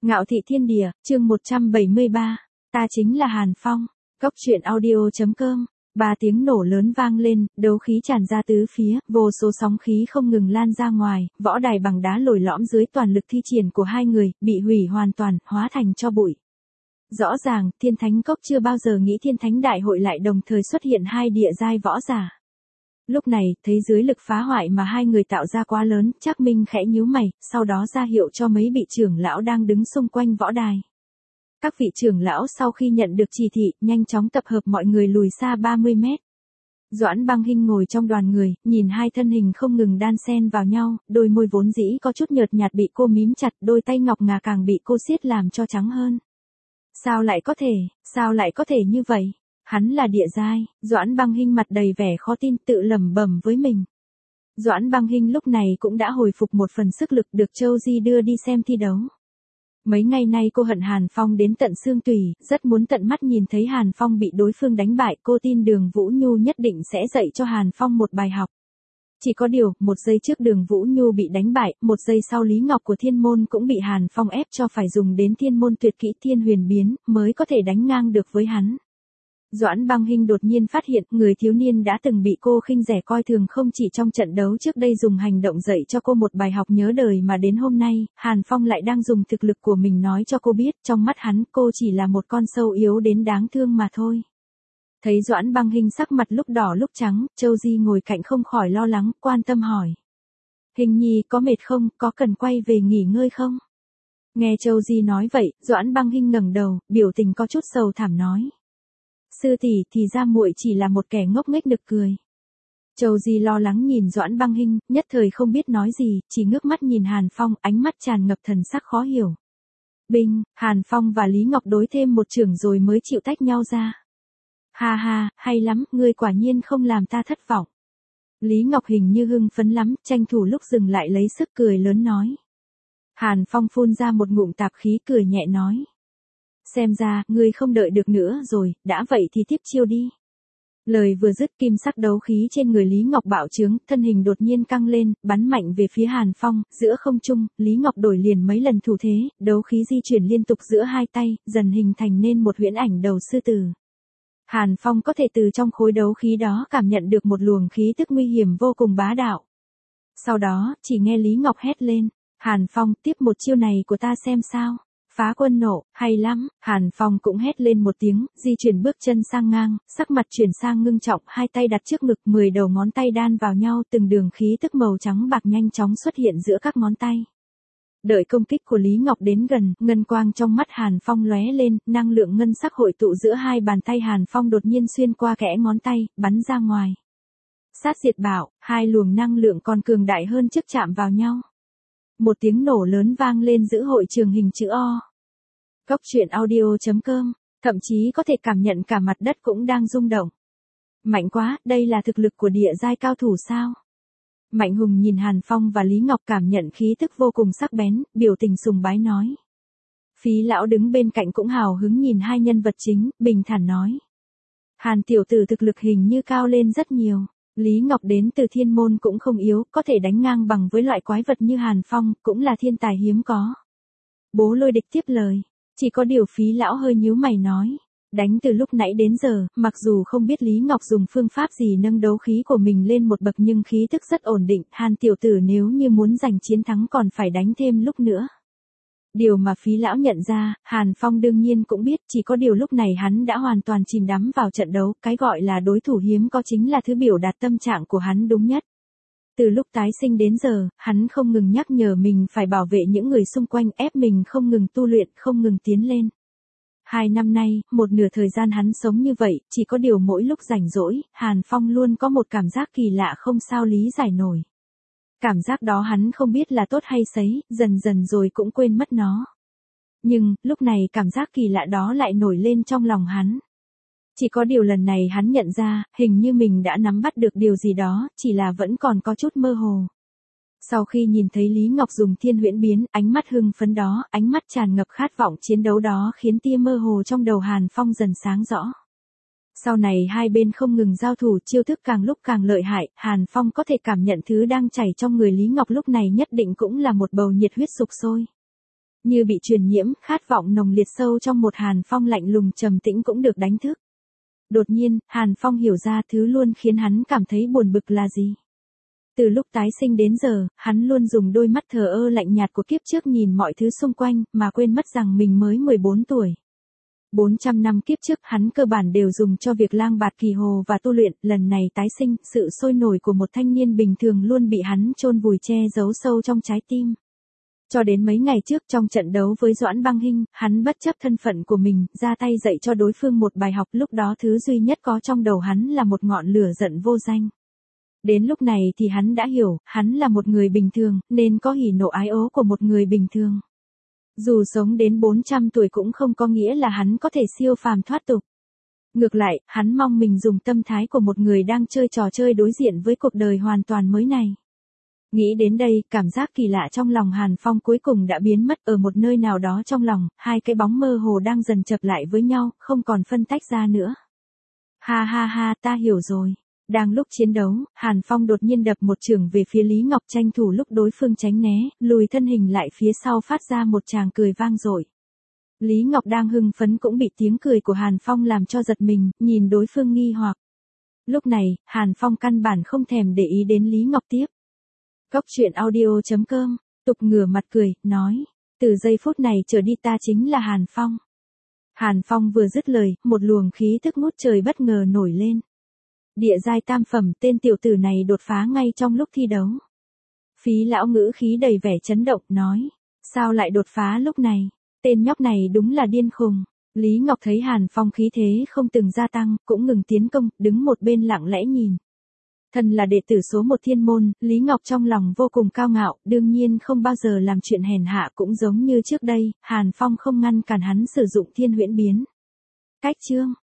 Ngạo thị thiên địa, chương 173. Ta chính là Hàn Phong. Cốc truyện audio.com. 3 tiếng nổ lớn vang lên, đấu khí tràn ra tứ phía, vô số sóng khí không ngừng lan ra ngoài, võ đài bằng đá lồi lõm dưới toàn lực thi triển của hai người, bị hủy hoàn toàn, hóa thành tro bụi. Rõ ràng, Thiên Thánh Cốc chưa bao giờ nghĩ Thiên Thánh Đại hội lại đồng thời xuất hiện hai địa giai võ giả. Lúc này, thấy dưới lực phá hoại mà hai người tạo ra quá lớn, Trác Minh khẽ nhíu mày, sau đó ra hiệu cho mấy vị trưởng lão đang đứng xung quanh võ đài. Các vị trưởng lão sau khi nhận được chỉ thị, nhanh chóng tập hợp mọi người lùi xa 30 mét. Doãn Băng Hinh ngồi trong đoàn người, nhìn hai thân hình không ngừng đan xen vào nhau, đôi môi vốn dĩ có chút nhợt nhạt bị cô mím chặt, đôi tay ngọc ngà càng bị cô siết làm cho trắng hơn. Sao lại có thể như vậy? Hắn là địa giai. Doãn Băng Hinh mặt đầy vẻ khó tin, tự lẩm bẩm với mình. Doãn Băng Hinh lúc này cũng đã hồi phục một phần sức lực, được Châu Di đưa đi xem thi đấu. Mấy ngày nay cô hận Hàn Phong đến tận xương tủy, rất muốn tận mắt nhìn thấy Hàn Phong bị đối phương đánh bại, cô tin Đường Vũ Nhu nhất định sẽ dạy cho Hàn Phong một bài học. Chỉ có điều, một giây trước Đường Vũ Nhu bị đánh bại, một giây sau Lý Ngọc của Thiên Môn cũng bị Hàn Phong ép cho phải dùng đến Thiên Môn tuyệt kỹ Thiên Huyền Biến, mới có thể đánh ngang được với hắn. Doãn Băng Hinh đột nhiên phát hiện, người thiếu niên đã từng bị cô khinh rẻ coi thường không chỉ trong trận đấu trước đây dùng hành động dạy cho cô một bài học nhớ đời mà đến hôm nay, Hàn Phong lại đang dùng thực lực của mình nói cho cô biết, trong mắt hắn cô chỉ là một con sâu yếu đến đáng thương mà thôi. Thấy Doãn Băng Hinh sắc mặt lúc đỏ lúc trắng, Châu Di ngồi cạnh không khỏi lo lắng, quan tâm hỏi. Hình nhi có mệt không, có cần quay về nghỉ ngơi không? Nghe Châu Di nói vậy, Doãn Băng Hinh ngẩng đầu, biểu tình có chút sầu thảm nói. Sư tỷ, thì ra muội chỉ là một kẻ ngốc nghếch nực cười. Châu Di lo lắng nhìn Doãn Băng Hinh, nhất thời không biết nói gì, chỉ ngước mắt nhìn Hàn Phong, ánh mắt tràn ngập thần sắc khó hiểu. Binh, Hàn Phong và Lý Ngọc đối thêm một chưởng rồi mới chịu tách nhau ra. Ha ha, hay lắm, ngươi quả nhiên không làm ta thất vọng. Lý Ngọc hình như hưng phấn lắm, tranh thủ lúc dừng lại lấy sức cười lớn nói. Hàn Phong phun ra một ngụm tạp khí cười nhẹ nói. Xem ra, ngươi không đợi được nữa rồi, đã vậy thì tiếp chiêu đi. Lời vừa dứt, kim sắc đấu khí trên người Lý Ngọc bạo trướng, thân hình đột nhiên căng lên, bắn mạnh về phía Hàn Phong, giữa không trung, Lý Ngọc đổi liền mấy lần thủ thế, đấu khí di chuyển liên tục giữa hai tay, dần hình thành nên một huyễn ảnh đầu sư tử. Hàn Phong có thể từ trong khối đấu khí đó cảm nhận được một luồng khí tức nguy hiểm vô cùng bá đạo. Sau đó, chỉ nghe Lý Ngọc hét lên, Hàn Phong, tiếp một chiêu này của ta xem sao. Phá quân nộ, hay lắm, Hàn Phong cũng hét lên một tiếng, di chuyển bước chân sang ngang, sắc mặt chuyển sang ngưng trọng, hai tay đặt trước ngực, 10 đầu ngón tay đan vào nhau, từng đường khí tức màu trắng bạc nhanh chóng xuất hiện giữa các ngón tay. Đợi công kích của Lý Ngọc đến gần, ngân quang trong mắt Hàn Phong lóe lên, năng lượng ngân sắc hội tụ giữa hai bàn tay Hàn Phong đột nhiên xuyên qua kẽ ngón tay, bắn ra ngoài. Sát diệt bảo, hai luồng năng lượng còn cường đại hơn trước chạm vào nhau. Một tiếng nổ lớn vang lên giữa hội trường hình chữ O. Cốc truyện audio.com, thậm chí có thể cảm nhận cả mặt đất cũng đang rung động. Mạnh quá, đây là thực lực của địa giai cao thủ sao? Mạnh Hùng nhìn Hàn Phong và Lý Ngọc cảm nhận khí tức vô cùng sắc bén, biểu tình sùng bái nói. Phí lão đứng bên cạnh cũng hào hứng nhìn hai nhân vật chính, bình thản nói. Hàn tiểu tử thực lực hình như cao lên rất nhiều. Lý Ngọc đến từ Thiên Môn cũng không yếu, có thể đánh ngang bằng với loại quái vật như Hàn Phong, cũng là thiên tài hiếm có. Bố Lôi Địch tiếp lời, chỉ có điều Phí lão hơi nhíu mày nói, đánh từ lúc nãy đến giờ, mặc dù không biết Lý Ngọc dùng phương pháp gì nâng đấu khí của mình lên một bậc nhưng khí tức rất ổn định, Hàn tiểu tử nếu như muốn giành chiến thắng còn phải đánh thêm lúc nữa. Điều mà Phí lão nhận ra, Hàn Phong đương nhiên cũng biết, chỉ có điều lúc này hắn đã hoàn toàn chìm đắm vào trận đấu, cái gọi là đối thủ hiếm có chính là thứ biểu đạt tâm trạng của hắn đúng nhất. Từ lúc tái sinh đến giờ, hắn không ngừng nhắc nhở mình phải bảo vệ những người xung quanh, ép mình không ngừng tu luyện, không ngừng tiến lên. 2 năm nay, một nửa thời gian hắn sống như vậy, chỉ có điều mỗi lúc rảnh rỗi, Hàn Phong luôn có một cảm giác kỳ lạ không sao lý giải nổi. Cảm giác đó hắn không biết là tốt hay xấu, dần dần rồi cũng quên mất nó. Nhưng, lúc này cảm giác kỳ lạ đó lại nổi lên trong lòng hắn. Chỉ có điều lần này hắn nhận ra, hình như mình đã nắm bắt được điều gì đó, chỉ là vẫn còn có chút mơ hồ. Sau khi nhìn thấy Lý Ngọc dùng thiên huyễn biến, ánh mắt hưng phấn đó, ánh mắt tràn ngập khát vọng chiến đấu đó khiến tia mơ hồ trong đầu Hàn Phong dần sáng rõ. Sau này hai bên không ngừng giao thủ, chiêu thức càng lúc càng lợi hại, Hàn Phong có thể cảm nhận thứ đang chảy trong người Lý Ngọc lúc này nhất định cũng là một bầu nhiệt huyết sục sôi. Như bị truyền nhiễm, khát vọng nồng liệt sâu trong một Hàn Phong lạnh lùng trầm tĩnh cũng được đánh thức. Đột nhiên, Hàn Phong hiểu ra thứ luôn khiến hắn cảm thấy buồn bực là gì. Từ lúc tái sinh đến giờ, hắn luôn dùng đôi mắt thờ ơ lạnh nhạt của kiếp trước nhìn mọi thứ xung quanh, mà quên mất rằng mình mới 14 tuổi. 400 năm kiếp trước hắn cơ bản đều dùng cho việc lang bạt kỳ hồ và tu luyện, lần này tái sinh, sự sôi nổi của một thanh niên bình thường luôn bị hắn chôn vùi che giấu sâu trong trái tim. Cho đến mấy ngày trước trong trận đấu với Doãn Băng Hinh, hắn bất chấp thân phận của mình, ra tay dạy cho đối phương một bài học, lúc đó thứ duy nhất có trong đầu hắn là một ngọn lửa giận vô danh. Đến lúc này thì hắn đã hiểu, hắn là một người bình thường, nên có hỉ nộ ái ố của một người bình thường. Dù sống đến 400 tuổi cũng không có nghĩa là hắn có thể siêu phàm thoát tục. Ngược lại, hắn mong mình dùng tâm thái của một người đang chơi trò chơi đối diện với cuộc đời hoàn toàn mới này. Nghĩ đến đây, cảm giác kỳ lạ trong lòng Hàn Phong cuối cùng đã biến mất, ở một nơi nào đó trong lòng, hai cái bóng mơ hồ đang dần chập lại với nhau, không còn phân tách ra nữa. Ha ha ha, ta hiểu rồi. Đang lúc chiến đấu, Hàn Phong đột nhiên đập một chưởng về phía Lý Ngọc, tranh thủ lúc đối phương tránh né, lùi thân hình lại phía sau phát ra một tràng cười vang dội. Lý Ngọc đang hưng phấn cũng bị tiếng cười của Hàn Phong làm cho giật mình, nhìn đối phương nghi hoặc. Lúc này, Hàn Phong căn bản không thèm để ý đến Lý Ngọc tiếp. Cốc truyện audio.com, tục ngửa mặt cười, nói, từ giây phút này trở đi ta chính là Hàn Phong. Hàn Phong vừa dứt lời, một luồng khí thức ngút trời bất ngờ nổi lên. Địa giai tam phẩm, tên tiểu tử này đột phá ngay trong lúc thi đấu. Phí lão ngữ khí đầy vẻ chấn động, nói, sao lại đột phá lúc này, tên nhóc này đúng là điên khùng. Lý Ngọc thấy Hàn Phong khí thế không từng gia tăng, cũng ngừng tiến công, đứng một bên lặng lẽ nhìn. Thân là đệ tử số 1 thiên môn, Lý Ngọc trong lòng vô cùng cao ngạo, đương nhiên không bao giờ làm chuyện hèn hạ, cũng giống như trước đây, Hàn Phong không ngăn cản hắn sử dụng thiên huyễn biến. Cách chương